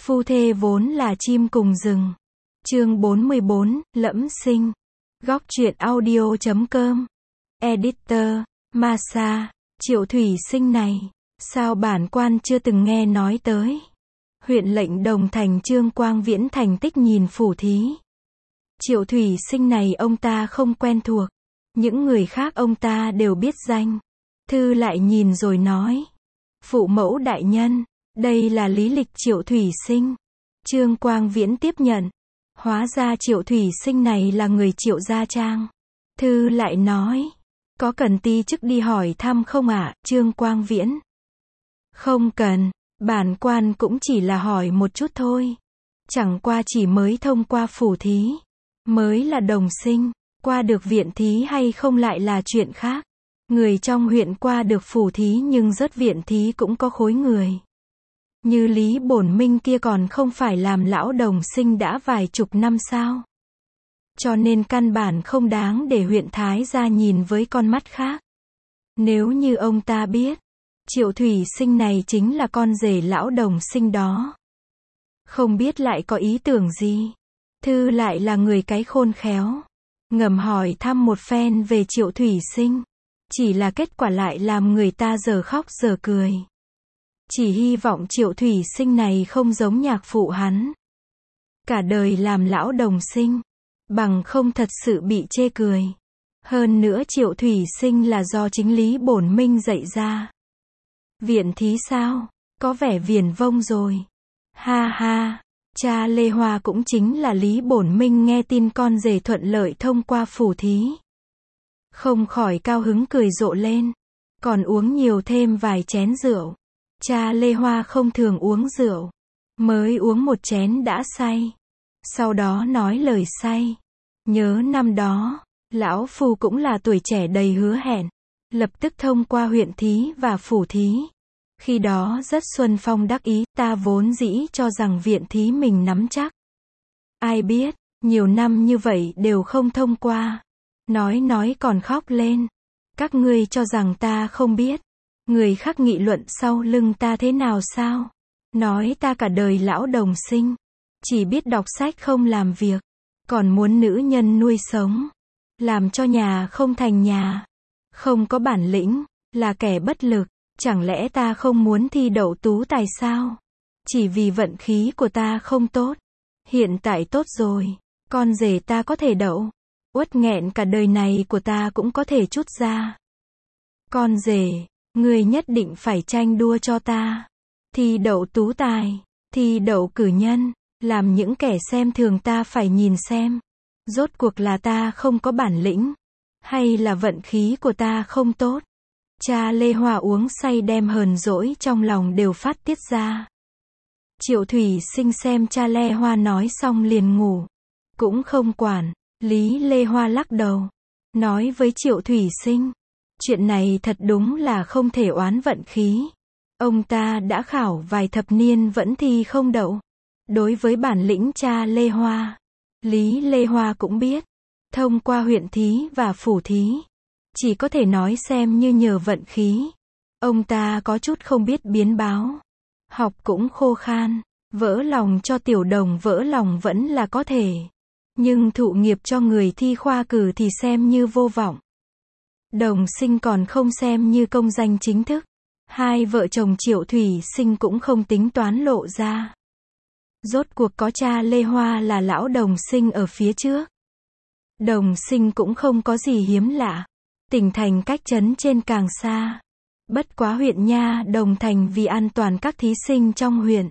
Phu thê vốn là chim cùng rừng. Chương 44, Lẫm Sinh. Góc truyện audio.com. Editor, Masa. Triệu Thủy Sinh này, sao bản quan chưa từng nghe nói tới. Huyện lệnh Đồng Thành Trương Quang Viễn thành tích nhìn phủ thí. Triệu Thủy Sinh này ông ta không quen thuộc. Những người khác ông ta đều biết danh. Thư lại nhìn rồi nói. Phụ mẫu đại nhân, đây là lý lịch Triệu Thủy Sinh. Trương Quang Viễn tiếp nhận. Hóa ra Triệu Thủy Sinh này là người Triệu Gia Trang. Thư lại nói. Có cần ti chức đi hỏi thăm không ạ, Trương Quang Viễn? Không cần, bản quan cũng chỉ là hỏi một chút thôi. Chẳng qua chỉ mới thông qua phủ thí. Mới là đồng sinh, qua được viện thí hay không lại là chuyện khác. Người trong huyện qua được phủ thí nhưng rớt viện thí cũng có khối người. Như Lý Bổn Minh kia còn không phải làm lão đồng sinh đã vài chục năm sao. Cho nên căn bản không đáng để huyện Thái gia nhìn với con mắt khác. Nếu như ông ta biết, Triệu Thủy Sinh này chính là con rể lão đồng sinh đó. Không biết lại có ý tưởng gì. Thư lại là người cái khôn khéo. Ngầm hỏi thăm một phen về Triệu Thủy Sinh. Chỉ là kết quả lại làm người ta giờ khóc giờ cười. Chỉ hy vọng Triệu Thủy Sinh này không giống nhạc phụ hắn. Cả đời làm lão đồng sinh. Bằng không thật sự bị chê cười. Hơn nữa Triệu Thủy Sinh là do chính Lý Bổn Minh dạy ra. Viện thí sao? Có vẻ viển vông rồi. Ha ha. Cha Lê Hoa cũng chính là Lý Bổn Minh nghe tin con rể thuận lợi thông qua phủ thí. Không khỏi cao hứng cười rộ lên. Còn uống nhiều thêm vài chén rượu. Cha Lê Hoa không thường uống rượu. Mới uống một chén đã say. Sau đó nói lời say. Nhớ năm đó, lão phu cũng là tuổi trẻ đầy hứa hẹn. Lập tức thông qua huyện thí và phủ thí. Khi đó rất xuân phong đắc ý, ta vốn dĩ cho rằng viện thí mình nắm chắc. Ai biết, nhiều năm như vậy đều không thông qua. Nói còn khóc lên. Các ngươi cho rằng ta không biết. Người khác nghị luận sau lưng ta thế nào sao? Nói ta cả đời lão đồng sinh. Chỉ biết đọc sách không làm việc. Còn muốn nữ nhân nuôi sống. Làm cho nhà không thành nhà. Không có bản lĩnh. Là kẻ bất lực. Chẳng lẽ ta không muốn thi đậu tú tài sao? Chỉ vì vận khí của ta không tốt. Hiện tại tốt rồi. Con rể ta có thể đậu. Uất nghẹn cả đời này của ta cũng có thể trút ra. Con rể, ngươi nhất định phải tranh đua cho ta. Thi đậu tú tài. Thi đậu cử nhân. Làm những kẻ xem thường ta phải nhìn xem. Rốt cuộc là ta không có bản lĩnh. Hay là vận khí của ta không tốt. Cha Lê Hoa uống say đem hờn dỗi trong lòng đều phát tiết ra. Triệu Thủy Sinh xem cha Lê Hoa nói xong liền ngủ. Cũng không quản. Lý Lê Hoa lắc đầu. Nói với Triệu Thủy Sinh. Chuyện này thật đúng là không thể oán vận khí. Ông ta đã khảo vài thập niên vẫn thi không đậu. Đối với bản lĩnh cha Lê Hoa, Lý Lê Hoa cũng biết. Thông qua huyện thí và phủ thí. Chỉ có thể nói xem như nhờ vận khí. Ông ta có chút không biết biến báo. Học cũng khô khan. Vỡ lòng cho tiểu đồng vỡ lòng vẫn là có thể. Nhưng thụ nghiệp cho người thi khoa cử thì xem như vô vọng. Đồng sinh còn không xem như công danh chính thức. Hai vợ chồng Triệu Thủy Sinh cũng không tính toán lộ ra. Rốt cuộc có cha Lê Hoa là lão đồng sinh ở phía trước. Đồng sinh cũng không có gì hiếm lạ. Tỉnh thành cách trấn trên càng xa. Bất quá huyện nha Đồng Thành vì an toàn các thí sinh trong huyện.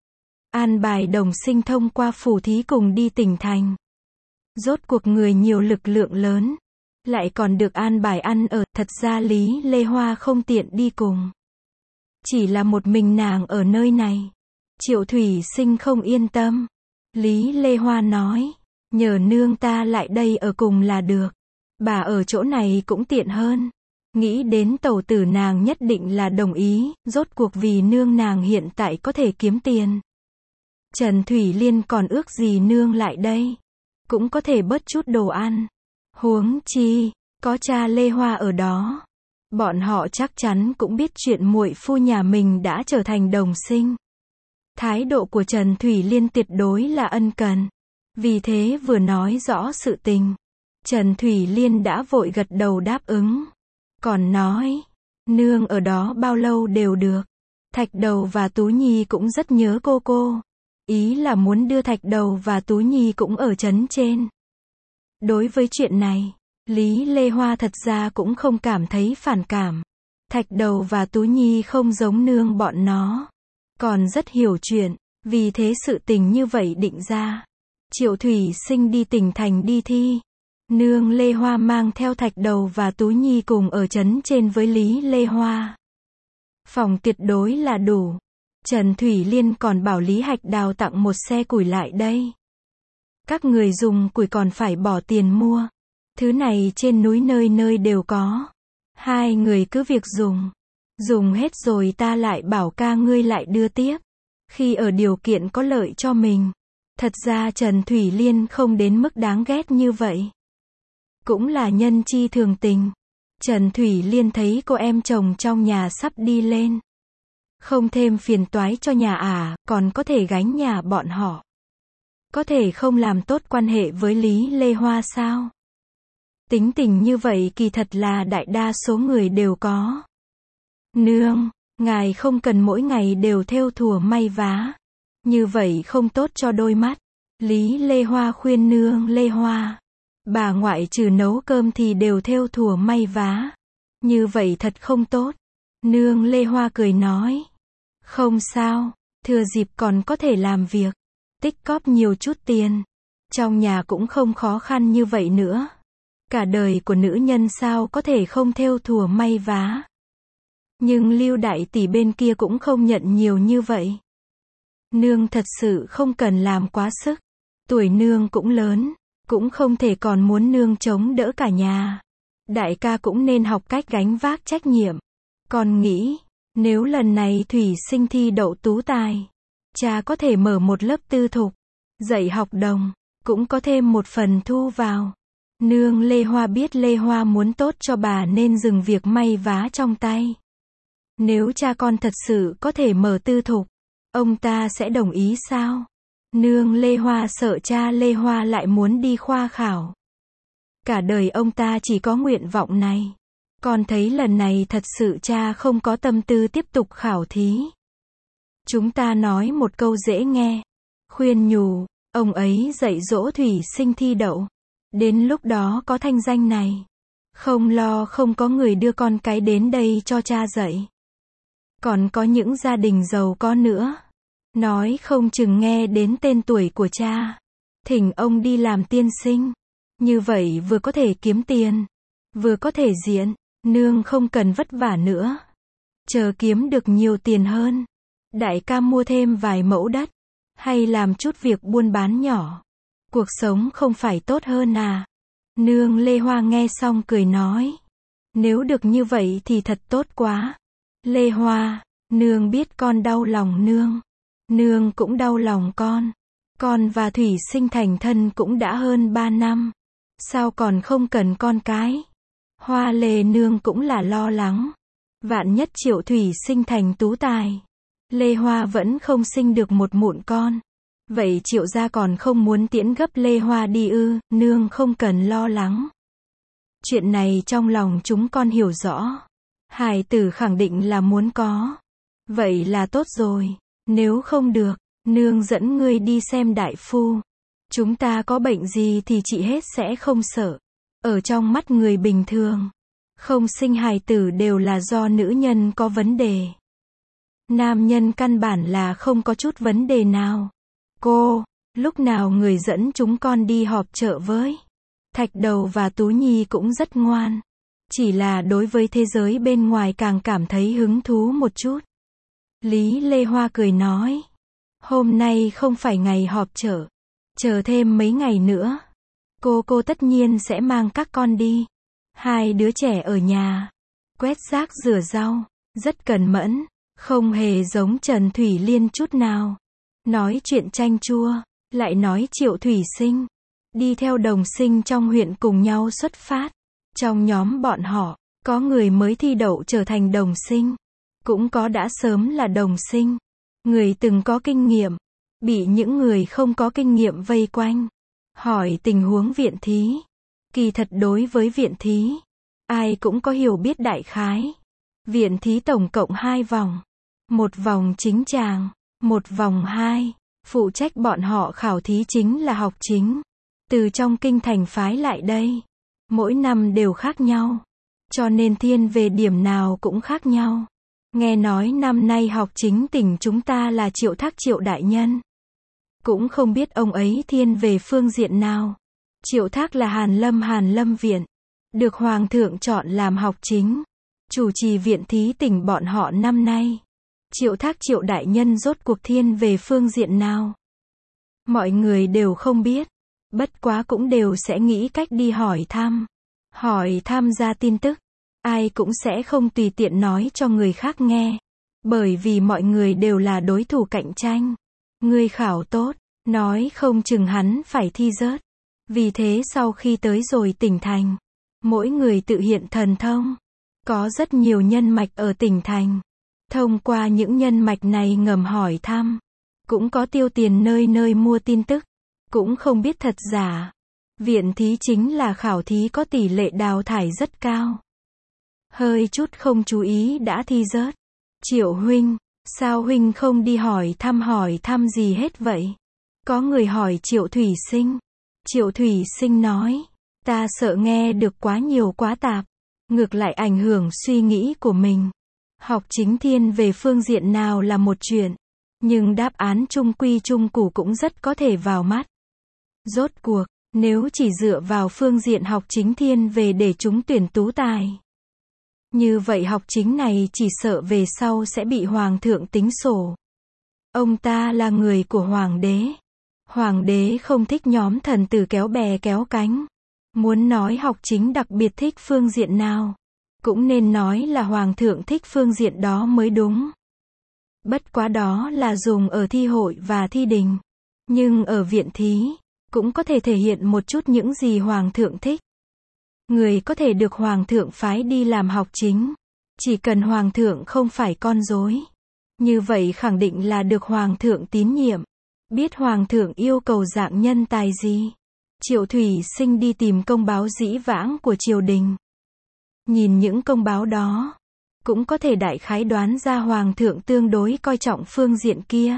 An bài đồng sinh thông qua phủ thí cùng đi tỉnh thành. Rốt cuộc người nhiều lực lượng lớn. Lại còn được an bài ăn ở. Thật ra Lý Lê Hoa không tiện đi cùng. Chỉ là một mình nàng ở nơi này. Triệu Thủy Sinh không yên tâm. Lý Lê Hoa nói. Nhờ nương ta lại đây ở cùng là được. Bà ở chỗ này cũng tiện hơn. Nghĩ đến tẩu tử nàng nhất định là đồng ý. Rốt cuộc vì nương nàng hiện tại có thể kiếm tiền. Trần Thủy Liên còn ước gì nương lại đây. Cũng có thể bớt chút đồ ăn. Huống chi, có cha Lê Hoa ở đó. Bọn họ chắc chắn cũng biết chuyện muội phu nhà mình đã trở thành đồng sinh. Thái độ của Trần Thủy Liên tuyệt đối là ân cần. Vì thế vừa nói rõ sự tình, Trần Thủy Liên đã vội gật đầu đáp ứng. Còn nói, nương ở đó bao lâu đều được. Thạch Đầu và Tú Nhi cũng rất nhớ cô. Ý là muốn đưa Thạch Đầu và Tú Nhi cũng ở trấn trên. Đối với chuyện này, Lý Lê Hoa thật ra cũng không cảm thấy phản cảm. Thạch Đầu và Tú Nhi không giống nương bọn nó, còn rất hiểu chuyện, vì thế sự tình như vậy định ra. Triệu Thủy Sinh đi tỉnh thành đi thi. Nương Lê Hoa mang theo Thạch Đầu và Tú Nhi cùng ở trấn trên với Lý Lê Hoa. Phòng tuyệt đối là đủ. Trần Thủy Liên còn bảo Lý Hạch Đào tặng một xe củi lại đây. Các người dùng củi còn phải bỏ tiền mua. Thứ này trên núi nơi nơi đều có. Hai người cứ việc dùng. Dùng hết rồi ta lại bảo ca ngươi lại đưa tiếp. Khi ở điều kiện có lợi cho mình. Thật ra Trần Thủy Liên không đến mức đáng ghét như vậy. Cũng là nhân chi thường tình. Trần Thủy Liên thấy cô em chồng trong nhà sắp đi lên. Không thêm phiền toái cho nhà còn có thể gánh nhà bọn họ. Có thể không làm tốt quan hệ với Lý Lê Hoa sao? Tính tình như vậy kỳ thật là đại đa số người đều có. Nương, ngài không cần mỗi ngày đều thêu thùa may vá. Như vậy không tốt cho đôi mắt. Lý Lê Hoa khuyên nương Lê Hoa. Bà ngoại trừ nấu cơm thì đều thêu thùa may vá. Như vậy thật không tốt. Nương Lê Hoa cười nói. Không sao, thừa dịp còn có thể làm việc. Tích cóp nhiều chút tiền. Trong nhà cũng không khó khăn như vậy nữa. Cả đời của nữ nhân sao có thể không thêu thùa may vá. Nhưng Lưu đại tỷ bên kia cũng không nhận nhiều như vậy. Nương thật sự không cần làm quá sức. Tuổi nương cũng lớn, cũng không thể còn muốn nương chống đỡ cả nhà. Đại ca cũng nên học cách gánh vác trách nhiệm. Con nghĩ, nếu lần này Thủy Sinh thi đậu tú tài, cha có thể mở một lớp tư thục, dạy học đồng, cũng có thêm một phần thu vào. Nương Lê Hoa biết Lê Hoa muốn tốt cho bà nên dừng việc may vá trong tay. Nếu cha con thật sự có thể mở tư thục, ông ta sẽ đồng ý sao? Nương Lê Hoa sợ cha Lê Hoa lại muốn đi khoa khảo. Cả đời ông ta chỉ có nguyện vọng này. Con thấy lần này thật sự cha không có tâm tư tiếp tục khảo thí. Chúng ta nói một câu dễ nghe. Khuyên nhủ, ông ấy dạy dỗ Thủy Sinh thi đậu. Đến lúc đó có thanh danh này. Không lo không có người đưa con cái đến đây cho cha dạy. Còn có những gia đình giàu có nữa. Nói không chừng nghe đến tên tuổi của cha. Thỉnh ông đi làm tiên sinh. Như vậy vừa có thể kiếm tiền. Vừa có thể diện. Nương không cần vất vả nữa. Chờ kiếm được nhiều tiền hơn. Đại ca mua thêm vài mẫu đất. Hay làm chút việc buôn bán nhỏ. Cuộc sống không phải tốt hơn à? Nương Lê Hoa nghe xong cười nói. Nếu được như vậy thì thật tốt quá. Lê Hoa, nương biết con đau lòng nương. Nương cũng đau lòng con. Con và Thủy Sinh thành thân cũng đã hơn 3 năm. Sao còn không cần con cái? Hoa Lê nương cũng là lo lắng. Vạn nhất Triệu Thủy Sinh thành tú tài. Lê Hoa vẫn không sinh được một mụn con. Vậy Triệu gia còn không muốn tiễn gấp Lê Hoa đi ư? Nương không cần lo lắng. Chuyện này trong lòng chúng con hiểu rõ. Hài tử khẳng định là muốn có. Vậy là tốt rồi. Nếu không được, nương dẫn ngươi đi xem đại phu. Chúng ta có bệnh gì thì trị hết sẽ không sợ. Ở trong mắt người bình thường, không sinh hài tử đều là do nữ nhân có vấn đề. Nam nhân căn bản là không có chút vấn đề nào. Cô, lúc nào người dẫn chúng con đi họp chợ với? Thạch Đầu và Tú Nhi cũng rất ngoan. Chỉ là đối với thế giới bên ngoài càng cảm thấy hứng thú một chút. Lý Lê Hoa cười nói. Hôm nay không phải ngày họp chợ. Chờ thêm mấy ngày nữa. Cô tất nhiên sẽ mang các con đi. Hai đứa trẻ ở nhà. Quét rác rửa rau. Rất cẩn mẫn. Không hề giống Trần Thủy Liên chút nào. Nói chuyện chanh chua. Lại nói Triệu Thủy Sinh. Đi theo đồng sinh trong huyện cùng nhau xuất phát. Trong nhóm bọn họ, có người mới thi đậu trở thành đồng sinh. Cũng có đã sớm là đồng sinh. Người từng có kinh nghiệm, bị những người không có kinh nghiệm vây quanh, hỏi tình huống viện thí. Kỳ thật đối với viện thí, ai cũng có hiểu biết đại khái. Viện thí tổng cộng 2 vòng. Một vòng chính tràng, một vòng 2. Phụ trách bọn họ khảo thí chính là học chính. Từ trong kinh thành phái lại đây. Mỗi năm đều khác nhau. Cho nên thiên về điểm nào cũng khác nhau. Nghe nói năm nay học chính tỉnh chúng ta là Triệu Thác Triệu đại nhân. Cũng không biết ông ấy thiên về phương diện nào. Triệu Thác là Hàn Lâm viện. Được Hoàng thượng chọn làm học chính. Chủ trì viện thí tỉnh bọn họ năm nay. Triệu Thác Triệu đại nhân rốt cuộc thiên về phương diện nào? Mọi người đều không biết. Bất quá cũng đều sẽ nghĩ cách đi hỏi thăm. Hỏi thăm ra tin tức. Ai cũng sẽ không tùy tiện nói cho người khác nghe. Bởi vì mọi người đều là đối thủ cạnh tranh. Người khảo tốt, nói không chừng hắn phải thi rớt. Vì thế sau khi tới rồi tỉnh thành, mỗi người tự hiện thần thông. Có rất nhiều nhân mạch ở tỉnh thành. Thông qua những nhân mạch này ngầm hỏi thăm. Cũng có tiêu tiền nơi nơi mua tin tức. Cũng không biết thật giả. Viện thí chính là khảo thí có tỷ lệ đào thải rất cao. Hơi chút không chú ý đã thi rớt. Triệu huynh, sao huynh không đi hỏi thăm gì hết vậy? Có người hỏi Triệu Thủy Sinh. Triệu Thủy Sinh nói, ta sợ nghe được quá nhiều quá tạp. Ngược lại ảnh hưởng suy nghĩ của mình. Học chính thiên về phương diện nào là một chuyện. Nhưng đáp án trung quy trung củ cũng rất có thể vào mắt. Rốt cuộc, nếu chỉ dựa vào phương diện học chính thiên về để trúng tuyển tú tài. Như vậy học chính này chỉ sợ về sau sẽ bị Hoàng thượng tính sổ. Ông ta là người của Hoàng đế. Hoàng đế không thích nhóm thần tử kéo bè kéo cánh. Muốn nói học chính đặc biệt thích phương diện nào, cũng nên nói là Hoàng thượng thích phương diện đó mới đúng. Bất quá đó là dùng ở thi hội và thi đình. Nhưng ở viện thí, cũng có thể thể hiện một chút những gì Hoàng thượng thích. Người có thể được Hoàng thượng phái đi làm học chính. Chỉ cần Hoàng thượng không phải con rối. Như vậy khẳng định là được Hoàng thượng tín nhiệm. Biết Hoàng thượng yêu cầu dạng nhân tài gì. Triệu Thủy Sinh đi tìm công báo dĩ vãng của triều đình. Nhìn những công báo đó, cũng có thể đại khái đoán ra Hoàng thượng tương đối coi trọng phương diện kia.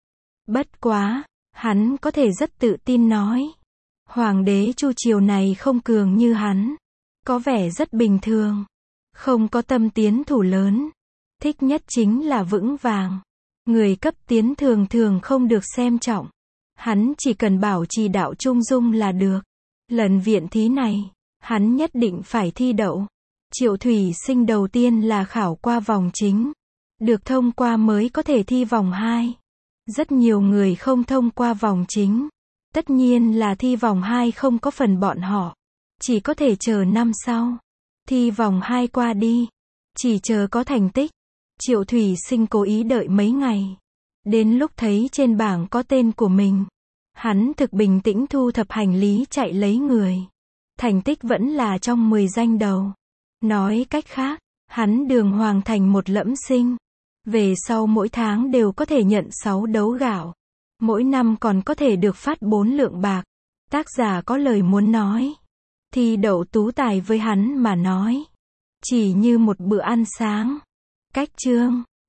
Bất quá, hắn có thể rất tự tin nói. Hoàng đế Chu triều này không cường như hắn. Có vẻ rất bình thường. Không có tâm tiến thủ lớn. Thích nhất chính là vững vàng. Người cấp tiến thường thường không được xem trọng. Hắn chỉ cần bảo trì đạo trung dung là được. Lần viện thí này, hắn nhất định phải thi đậu. Triệu Thủy Sinh đầu tiên là khảo qua vòng chính. Được thông qua mới có thể thi vòng 2. Rất nhiều người không thông qua vòng chính. Tất nhiên là thi vòng 2 không có phần bọn họ. Chỉ có thể chờ năm sau. Thi vòng 2 qua đi. Chỉ chờ có thành tích. Triệu Thủy Sinh cố ý đợi mấy ngày. Đến lúc thấy trên bảng có tên của mình. Hắn thực bình tĩnh thu thập hành lý chạy lấy người. Thành tích vẫn là trong 10 danh đầu. Nói cách khác, hắn đường hoàng thành một lẫm sinh. Về sau mỗi tháng đều có thể nhận 6 đấu gạo. Mỗi năm còn có thể được phát 4 lượng bạc. Tác giả có lời muốn nói. Thi đậu tú tài với hắn mà nói. Chỉ như một bữa ăn sáng. Cách chương.